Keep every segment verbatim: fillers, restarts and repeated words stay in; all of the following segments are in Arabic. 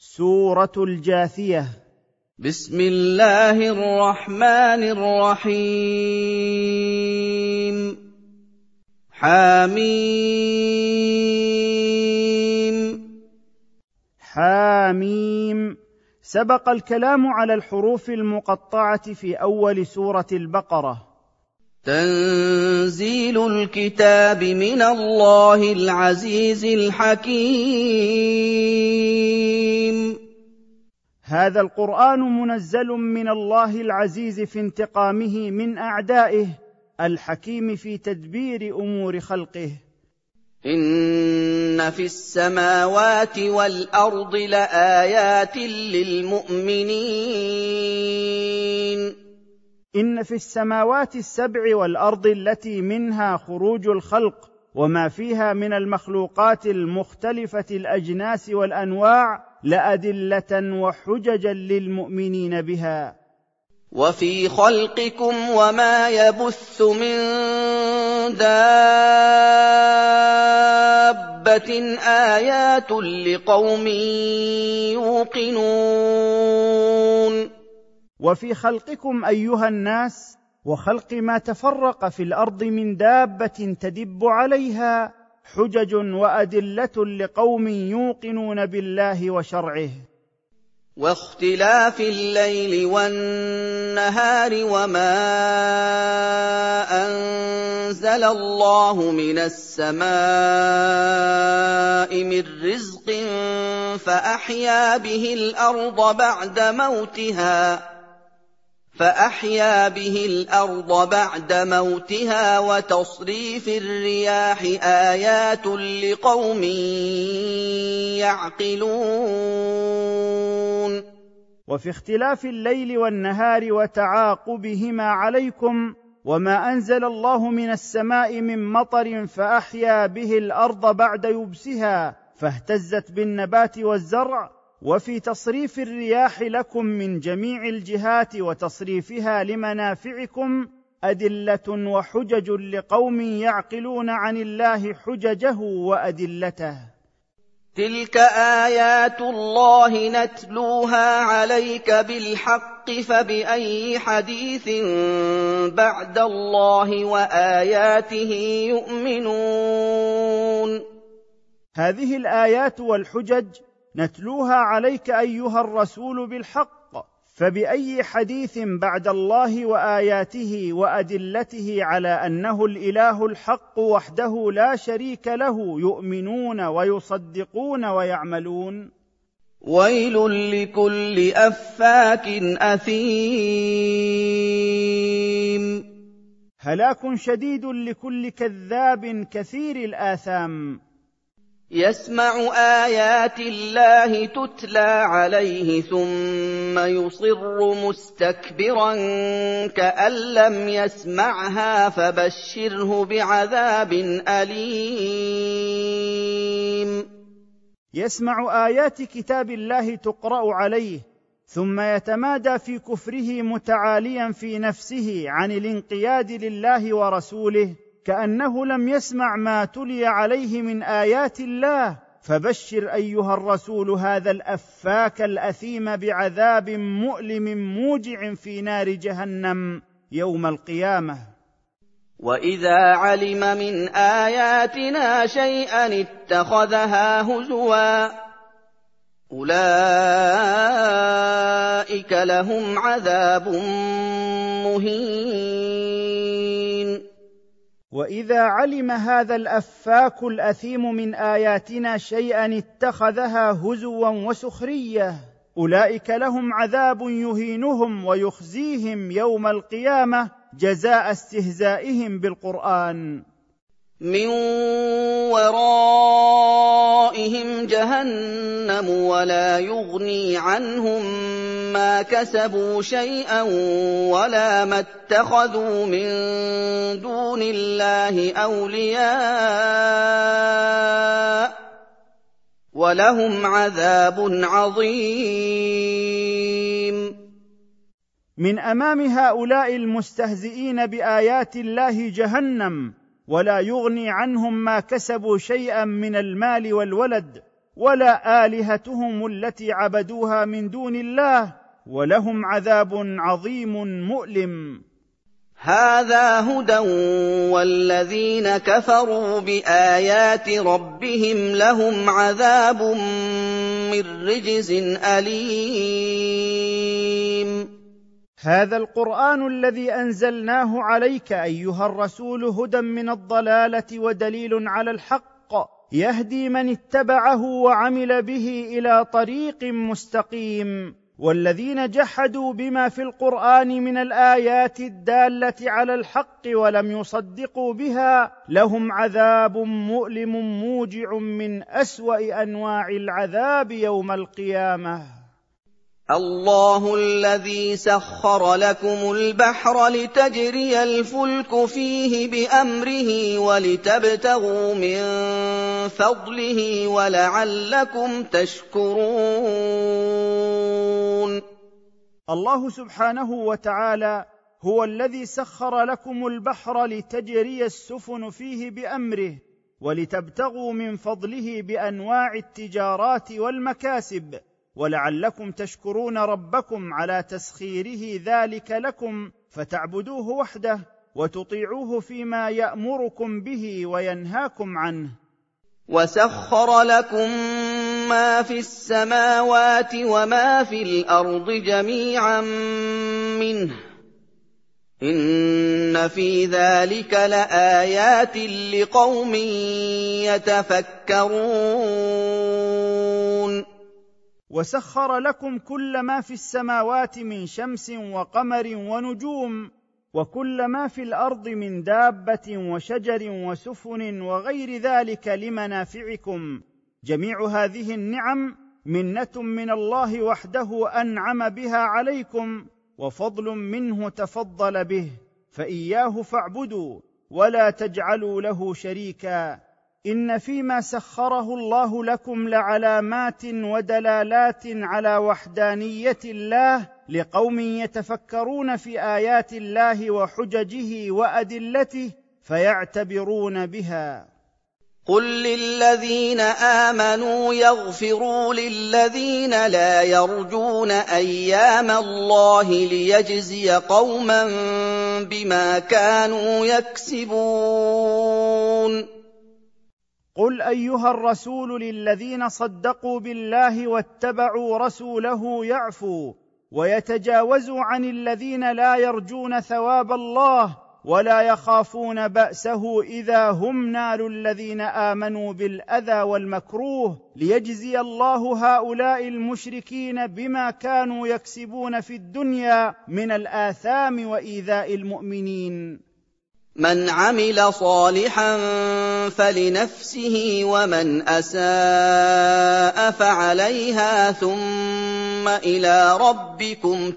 سورة الجاثية. بسم الله الرحمن الرحيم. حاميم. حاميم. سبق الكلام على الحروف المقطعة في أول سورة البقرة. تنزيل الكتاب من الله العزيز الحكيم. هذا القرآن منزل من الله العزيز في انتقامه من أعدائه، الحكيم في تدبير أمور خلقه. إن في السماوات والأرض لآيات للمؤمنين. إن في السماوات السبع والأرض التي منها خروج الخلق وما فيها من المخلوقات المختلفة الأجناس والأنواع لأدلة وحججا للمؤمنين بها. وفي خلقكم وما يبث من دابة آيات لقوم يوقنون. وفي خلقكم أيها الناس وخلق ما تفرق في الأرض من دابة تدب عليها حجج وأدلة لقوم يوقنون بالله وشرعه. واختلاف الليل والنهار وما أنزل الله من السماء من رزق فأحيا به الأرض بعد موتها فأحيا به الأرض بعد موتها وتصريف الرياح آيات لقوم يعقلون. وفي اختلاف الليل والنهار وتعاقبهما عليكم وما أنزل الله من السماء من مطر فأحيا به الأرض بعد يبسها فاهتزت بالنبات والزرع، وفي تصريف الرياح لكم من جميع الجهات وتصريفها لمنافعكم أدلة وحجج لقوم يعقلون عن الله حججه وأدلته. تلك آيات الله نتلوها عليك بالحق فبأي حديث بعد الله وآياته يؤمنون. هذه الآيات والحجج نتلوها عليك أيها الرسول بالحق، فبأي حديث بعد الله وآياته وأدلته على أنه الإله الحق وحده لا شريك له يؤمنون ويصدقون ويعملون. ويل لكل أفاك أثيم. هلاك شديد لكل كذاب كثير الآثام. يسمع آيات الله تتلى عليه ثم يصر مستكبرا كأن لم يسمعها فبشره بعذاب أليم. يسمع آيات كتاب الله تقرأ عليه ثم يتمادى في كفره متعاليا في نفسه عن الانقياد لله ورسوله كأنه لم يسمع ما تلي عليه من آيات الله، فبشر أيها الرسول هذا الأفاك الأثيم بعذاب مؤلم موجع في نار جهنم يوم القيامة. وإذا علم من آياتنا شيئا اتخذها هزوا أولئك لهم عذاب مهين. وإذا علم هذا الأفاك الأثيم من آياتنا شيئا اتخذها هزوا وسخرية أولئك لهم عذاب يهينهم ويخزيهم يوم القيامة جزاء استهزائهم بالقرآن. من ورائهم جهنم ولا يغني عنهم ما كسبوا شيئا ولا ما اتخذوا من دون الله أولياء ولهم عذاب عظيم. من أمام هؤلاء المستهزئين بآيات الله جهنم ولا يغني عنهم ما كسبوا شيئا من المال والولد، ولا آلهتهم التي عبدوها من دون الله، ولهم عذاب عظيم مؤلم. هذا هدى والذين كفروا بآيات ربهم لهم عذاب من رجز أليم. هذا القرآن الذي أنزلناه عليك أيها الرسول هدى من الضلالة ودليل على الحق، يهدي من اتبعه وعمل به إلى طريق مستقيم. والذين جحدوا بما في القرآن من الآيات الدالة على الحق ولم يصدقوا بها لهم عذاب مؤلم موجع من أسوأ أنواع العذاب يوم القيامة. الله الذي سخر لكم البحر لتجري الفلك فيه بأمره ولتبتغوا من فضله ولعلكم تشكرون. الله سبحانه وتعالى هو الذي سخر لكم البحر لتجري السفن فيه بأمره ولتبتغوا من فضله بأنواع التجارات والمكاسب، ولعلكم تشكرون ربكم على تسخيره ذلك لكم فتعبدوه وحده وتطيعوه فيما يأمركم به وينهاكم عنه. وسخر لكم ما في السماوات وما في الأرض جميعا منه إن في ذلك لآيات لقوم يتفكرون. وسخر لكم كل ما في السماوات من شمس وقمر ونجوم، وكل ما في الأرض من دابة وشجر وسفن وغير ذلك لمنافعكم. جميع هذه النعم منة من الله وحده أنعم بها عليكم، وفضل منه تفضل به، فإياه فاعبدوا ولا تجعلوا له شريكا. إن فيما سخره الله لكم لعلامات ودلالات على وحدانية الله لقوم يتفكرون في آيات الله وحججه وأدلته فيعتبرون بها. قل للذين آمنوا يغفروا للذين لا يرجون أيام الله ليجزي قوما بما كانوا يكسبون. قل أيها الرسول للذين صدقوا بالله واتبعوا رسوله يعفوا ويتجاوزوا عن الذين لا يرجون ثواب الله ولا يخافون بأسه إذا هم نالوا الذين آمنوا بالأذى والمكروه، ليجزي الله هؤلاء المشركين بما كانوا يكسبون في الدنيا من الآثام وإيذاء المؤمنين. من عمل صالحا فلنفسه ومن أساء فعليها ثم إلى ربكم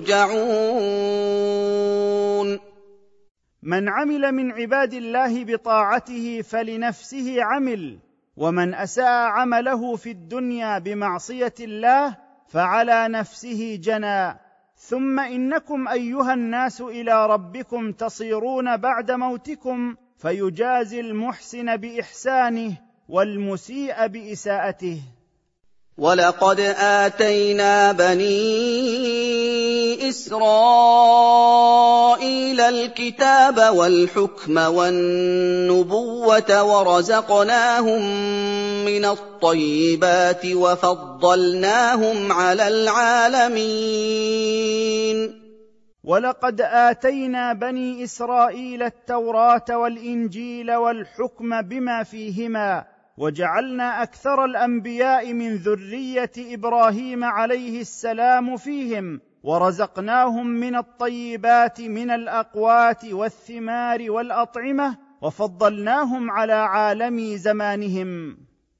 ترجعون. من عمل من عباد الله بطاعته فلنفسه عمل، ومن أساء عمله في الدنيا بمعصية الله فعلى نفسه جنى. ثم إنكم أيها الناس إلى ربكم تصيرون بعد موتكم فيجازي المحسن بإحسانه والمسيء بإساءته. ولقد آتينا بني إسرائيل الكتاب والحكم والنبوة ورزقناهم من الطيبات وفضلناهم على العالمين. ولقد آتينا بني إسرائيل التوراة والإنجيل والحكم بما فيهما، وجعلنا أكثر الأنبياء من ذرية إبراهيم عليه السلام فيهم، ورزقناهم من الطيبات من الأقوات والثمار والأطعمة، وفضلناهم على عالم زمانهم.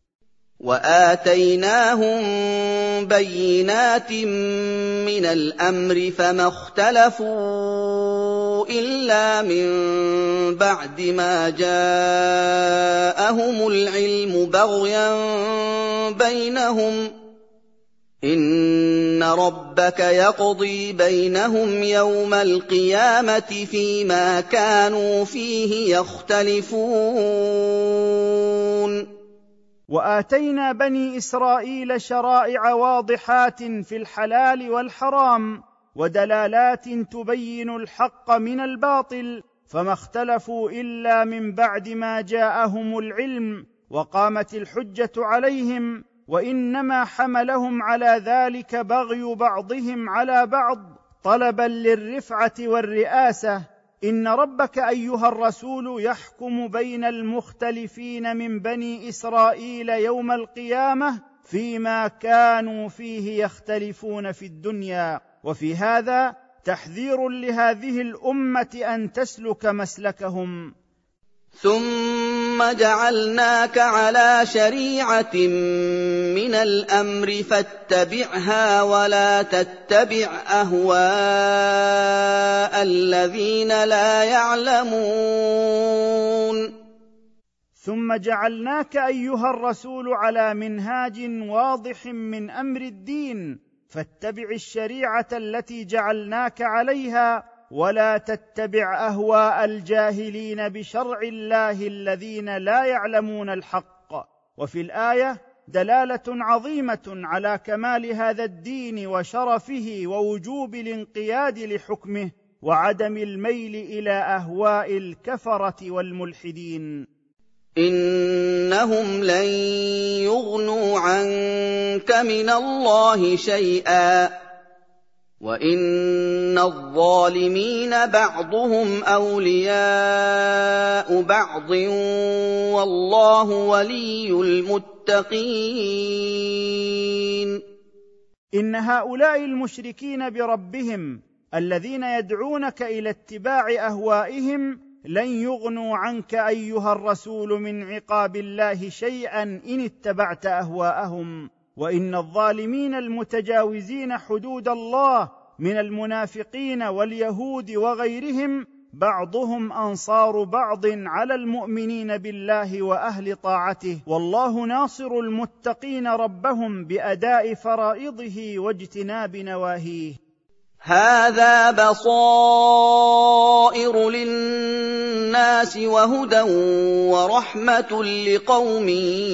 وآتيناهم بينات من الأمر فما اختلفوا إلا من بعد ما جاءهم العلم بغيا بينهم إن ربك يقضي بينهم يوم القيامة فيما كانوا فيه يختلفون. وآتينا بني إسرائيل شرائع واضحات في الحلال والحرام ودلالات تبين الحق من الباطل، فما اختلفوا إلا من بعد ما جاءهم العلم وقامت الحجة عليهم، وإنما حملهم على ذلك بغي بعضهم على بعض طلبا للرفعة والرئاسة. إن ربك أيها الرسول يحكم بين المختلفين من بني إسرائيل يوم القيامة فيما كانوا فيه يختلفون في الدنيا. وفي هذا تحذير لهذه الأمة أن تسلك مسلكهم. ثم جعلناك على شريعة من الأمر فاتبعها ولا تتبع أهواء الذين لا يعلمون. ثم جعلناك أيها الرسول على منهاج واضح من أمر الدين، فاتبع الشريعة التي جعلناك عليها ولا تتبع أهواء الجاهلين بشرع الله الذين لا يعلمون الحق. وفي الآية دلالة عظيمة على كمال هذا الدين وشرفه ووجوب الانقياد لحكمه وعدم الميل إلى أهواء الكفرة والملحدين. إنهم لن يغنوا عنك من الله شيئا وإن الظالمين بعضهم أولياء بعض والله ولي المتقين. إن هؤلاء المشركين بربهم الذين يدعونك إلى اتباع أهوائهم لن يغنوا عنك أيها الرسول من عقاب الله شيئا إن اتبعت أهواءهم. وإن الظالمين المتجاوزين حدود الله من المنافقين واليهود وغيرهم بعضهم أنصار بعض على المؤمنين بالله وأهل طاعته، والله ناصر المتقين ربهم بأداء فرائضه واجتناب نواهيه. هذا بصائر للناس وهدى ورحمة لقوم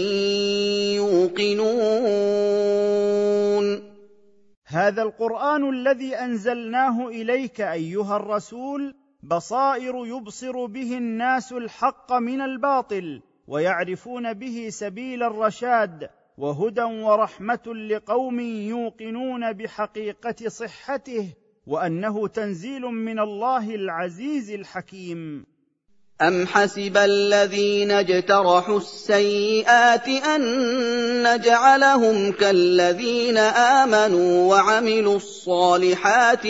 يوقنون. هذا القرآن الذي أنزلناه إليك أيها الرسول بصائر يبصر به الناس الحق من الباطل ويعرفون به سبيل الرشاد، وهدى ورحمة لقوم يوقنون بحقيقة صحته وأنه تنزيل من الله العزيز الحكيم. أم حسب الذين اجترحوا السيئات أن نجعلهم كالذين آمنوا وعملوا الصالحات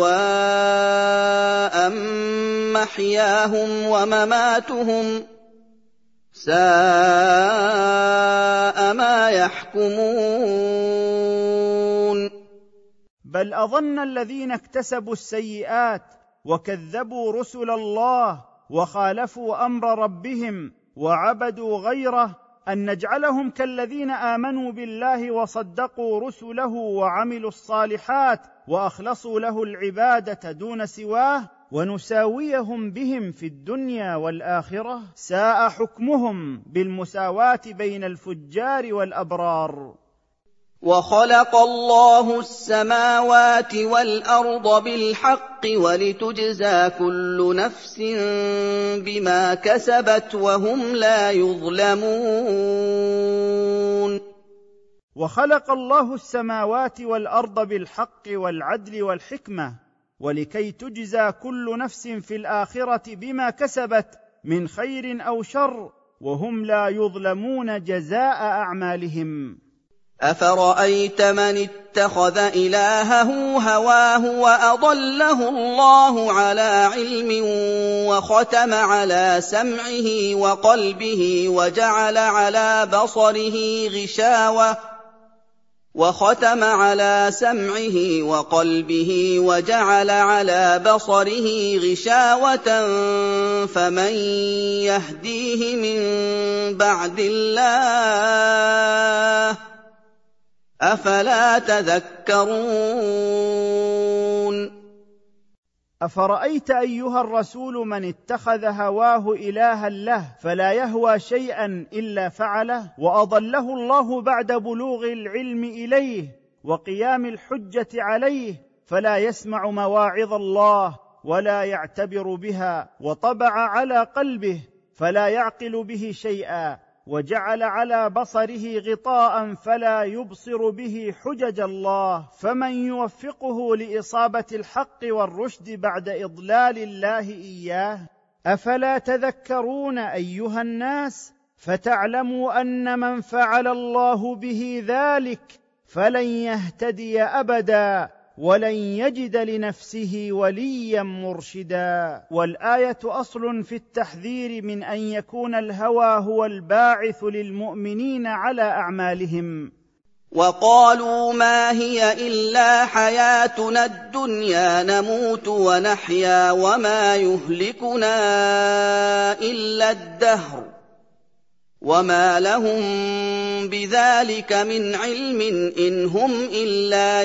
سواء محياهم ومماتهم ساء ما يحكمون. بل أظن الذين اكتسبوا السيئات وكذبوا رسل الله وخالفوا أمر ربهم وعبدوا غيره أن نجعلهم كالذين آمنوا بالله وصدقوا رسله وعملوا الصالحات وأخلصوا له العبادة دون سواه ونساويهم بهم في الدنيا والآخرة. ساء حكمهم بالمساواة بين الفجار والأبرار. وخلق الله السماوات والأرض بالحق ولتجزى كل نفس بما كسبت وهم لا يظلمون. وخلق الله السماوات والأرض بالحق والعدل والحكمة ولكي تجزى كل نفس في الآخرة بما كسبت من خير أو شر وهم لا يظلمون جزاء أعمالهم. أفرأيت من اتخذ إلهه هواه وأضله الله على علم وختم على سمعه وقلبه وجعل على بصره غشاوة وختم على سمعه وقلبه وجعل على بصره غشاوة فمن يهديه من بعد الله أفلا تذكرون. أفرأيت أيها الرسول من اتخذ هواه إلها له فلا يهوى شيئا إلا فعله، وأضله الله بعد بلوغ العلم إليه وقيام الحجة عليه، فلا يسمع مواعظ الله ولا يعتبر بها، وطبع على قلبه فلا يعقل به شيئا، وجعل على بصره غطاء فلا يبصر به حجج الله، فمن يوفقه لإصابة الحق والرشد بعد إضلال الله إياه؟ أفلا تذكرون أيها الناس، فتعلموا أن من فعل الله به ذلك فلن يهتدي أبدا ولن يجد لنفسه وليا مرشدا. والآية أصل في التحذير من أن يكون الهوى هو الباعث للمؤمنين على أعمالهم. وقالوا ما هي إلا حياتنا الدنيا نموت ونحيا وما يهلكنا إلا الدهر وما لهم بذلك من علم إن هم إلا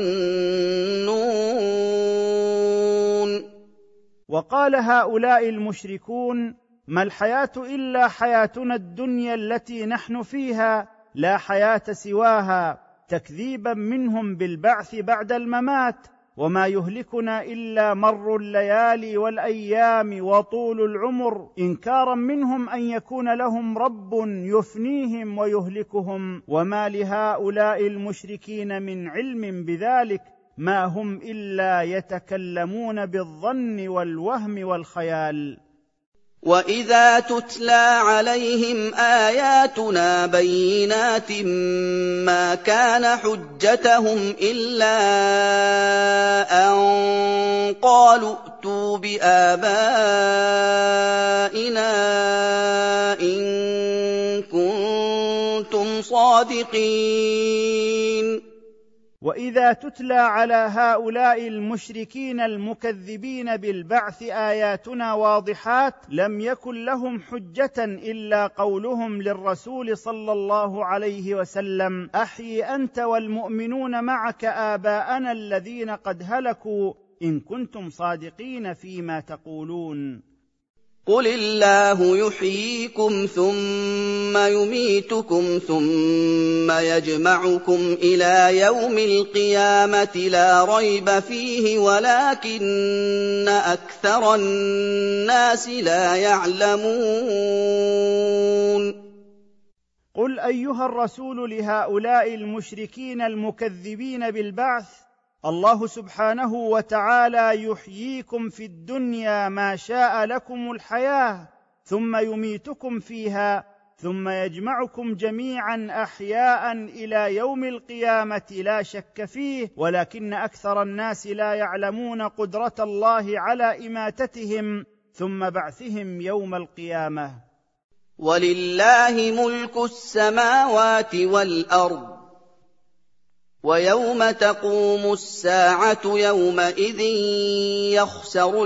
يظنون. وقال هؤلاء المشركون ما الحياة إلا حياتنا الدنيا التي نحن فيها لا حياة سواها، تكذيبا منهم بالبعث بعد الممات، وما يهلكنا إلا مر الليالي والأيام وطول العمر، إنكارا منهم أن يكون لهم رب يفنيهم ويهلكهم، وما لهؤلاء المشركين من علم بذلك، ما هم إلا يتكلمون بالظن والوهم والخيال. وَإِذَا تُتْلَىٰ عَلَيْهِمْ آيَاتُنَا بَيِّنَاتٍ مَّا كَانَ حُجَّتَهُمْ إِلَّا أَن قَالُوا ائْتُوا بِآبَائِنَا إِن كُنتُمْ صَادِقِينَ. وإذا تتلى على هؤلاء المشركين المكذبين بالبعث آياتنا واضحات لم يكن لهم حجة إلا قولهم للرسول صلى الله عليه وسلم: أحيي أنت والمؤمنون معك آباءنا الذين قد هلكوا إن كنتم صادقين فيما تقولون. قل الله يحييكم ثم يميتكم ثم يجمعكم إلى يوم القيامة لا ريب فيه ولكن أكثر الناس لا يعلمون. قل أيها الرسول لهؤلاء المشركين المكذبين بالبعث: الله سبحانه وتعالى يحييكم في الدنيا ما شاء لكم الحياة، ثم يميتكم فيها، ثم يجمعكم جميعا أحياء إلى يوم القيامة لا شك فيه، ولكن أكثر الناس لا يعلمون قدرة الله على إماتتهم ثم بعثهم يوم القيامة. ولله ملك السماوات والأرض ويوم تقوم الساعة يومئذ يخسر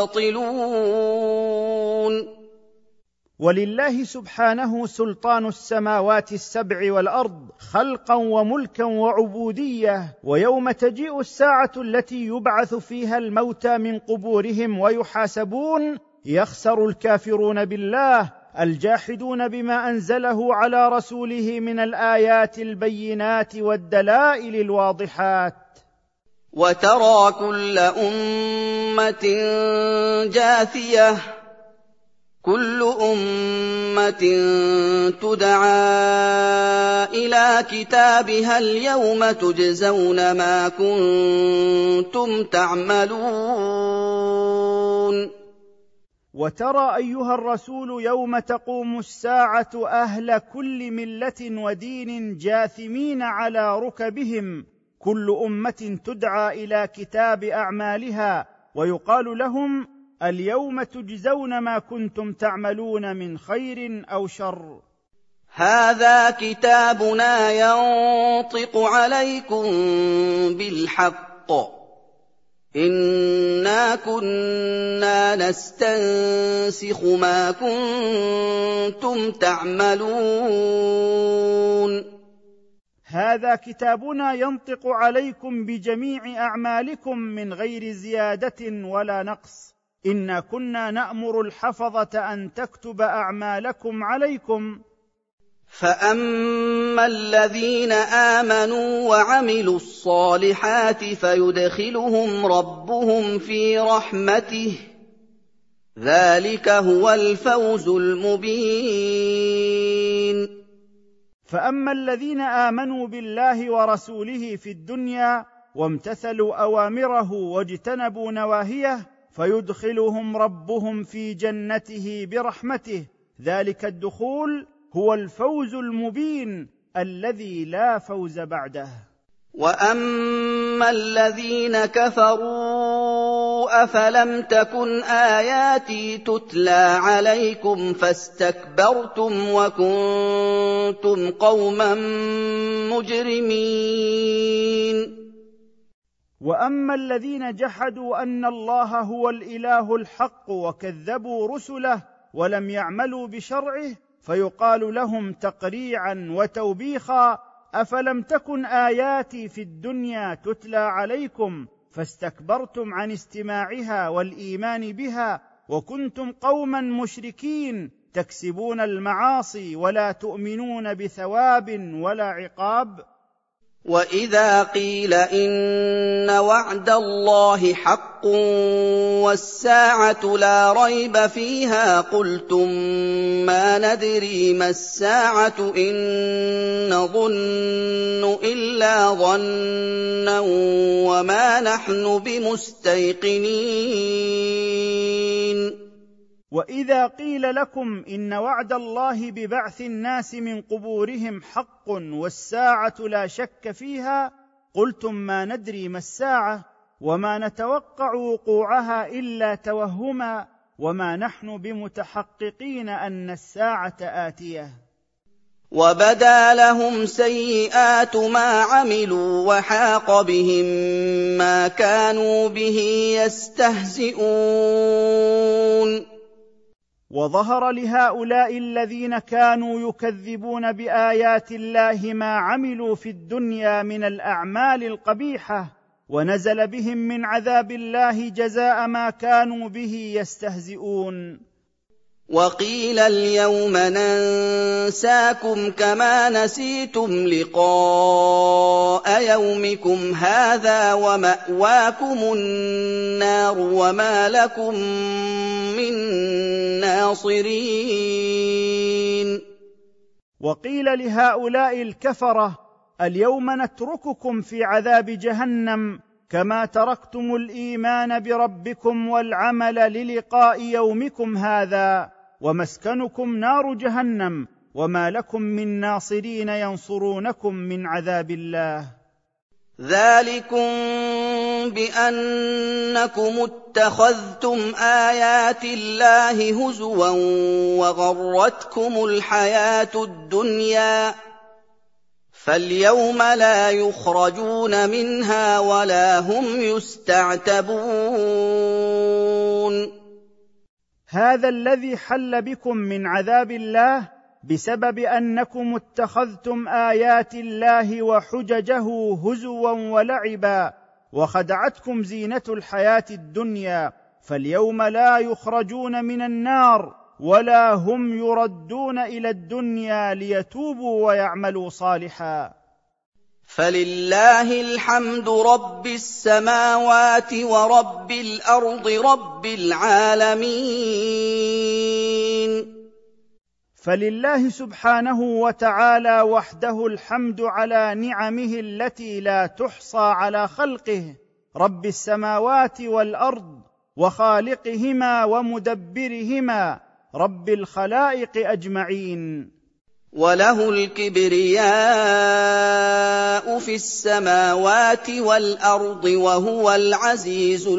المبطلون. ولله سبحانه سلطان السماوات السبع والأرض خلقا وملكا وعبودية، ويوم تجيء الساعة التي يبعث فيها الموتى من قبورهم ويحاسبون يخسر الكافرون بالله الجاحدون بما أنزله على رسوله من الآيات البينات والدلائل الواضحات. وترى كل أمة جاثية كل أمة تدعى إلى كتابها اليوم تجزون ما كنتم تعملون. وترى أيها الرسول يوم تقوم الساعة أهل كل ملة ودين جاثمين على ركبهم، كل أمة تدعى إلى كتاب أعمالها ويقال لهم: اليوم تجزون ما كنتم تعملون من خير أو شر. هذا كتابنا ينطق عليكم بالحق إنا كنا نستنسخ ما كنتم تعملون. هذا كتابنا ينطق عليكم بجميع أعمالكم من غير زيادة ولا نقص، إنا كنا نأمر الحفظة أن تكتب أعمالكم عليكم. فأما الذين آمنوا وعملوا الصالحات فيدخلهم ربهم في رحمته، ذلك هو الفوز المبين. فأما الذين آمنوا بالله ورسوله في الدنيا وامتثلوا أوامره واجتنبوا نواهيه فيدخلهم ربهم في جنته برحمته، ذلك الدخول هو الفوز المبين الذي لا فوز بعده. وأما الذين كفروا أفلم تكن آياتي تتلى عليكم فاستكبرتم وكنتم قوما مجرمين. وأما الذين جحدوا أن الله هو الإله الحق وكذبوا رسله ولم يعملوا بشرعه فيقال لهم تقريعا وتوبيخا: أفلم تكن آياتي في الدنيا تتلى عليكم فاستكبرتم عن استماعها والإيمان بها وكنتم قوما مشركين تكسبون المعاصي ولا تؤمنون بثواب ولا عقاب. وإذا قيل إن وعد الله حق والساعة لا ريب فيها قلتم ما ندري ما الساعة إن نظن إلا ظنا وما نحن بمستيقنين. وإذا قيل لكم إن وعد الله ببعث الناس من قبورهم حق والساعة لا شك فيها قلتم ما ندري ما الساعة وما نتوقع وقوعها إلا توهما وما نحن بمتحققين أن الساعة آتية. وبدا لهم سيئات ما عملوا وحاق بهم ما كانوا به يستهزئون. وظهر لهؤلاء الذين كانوا يكذبون بآيات الله ما عملوا في الدنيا من الأعمال القبيحة، ونزل بهم من عذاب الله جزاء ما كانوا به يستهزئون. وقيل اليوم ننساكم كما نسيتم لقاء يومكم هذا ومأواكم النار وما لكم من ناصرين. وقيل لهؤلاء الكفرة: اليوم نترككم في عذاب جهنم كما تركتم الإيمان بربكم والعمل للقاء يومكم هذا ومسكنكم نار جهنم وما لكم من ناصرين ينصرونكم من عذاب الله. ذلكم بأنكم اتخذتم آيات الله هزوا وغرتكم الحياة الدنيا فاليوم لا يخرجون منها ولا هم يستعتبون. هذا الذي حل بكم من عذاب الله بسبب أنكم اتخذتم آيات الله وحججه هزوا ولعبا وخدعتكم زينة الحياة الدنيا، فاليوم لا يخرجون من النار ولا هم يردون إلى الدنيا ليتوبوا ويعملوا صالحا. فلله الحمد رب السماوات ورب الأرض رب العالمين. فلله سبحانه وتعالى وحده الحمد على نعمه التي لا تحصى على خلقه، رب السماوات والأرض وخالقهما ومدبرهما، رب الخلائق أجمعين. وله الكبرياء في السماوات والأرض وهو العزيز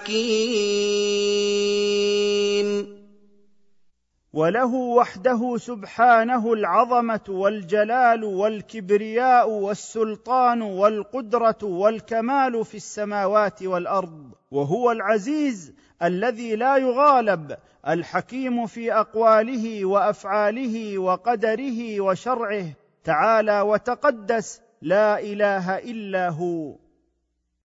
الحكيم. وله وحده سبحانه العظمة والجلال والكبرياء والسلطان والقدرة والكمال في السماوات والأرض، وهو العزيز الذي لا يغالب، الحكيم في أقواله وأفعاله وقدره وشرعه، تعالى وتقدس لا اله الا هو.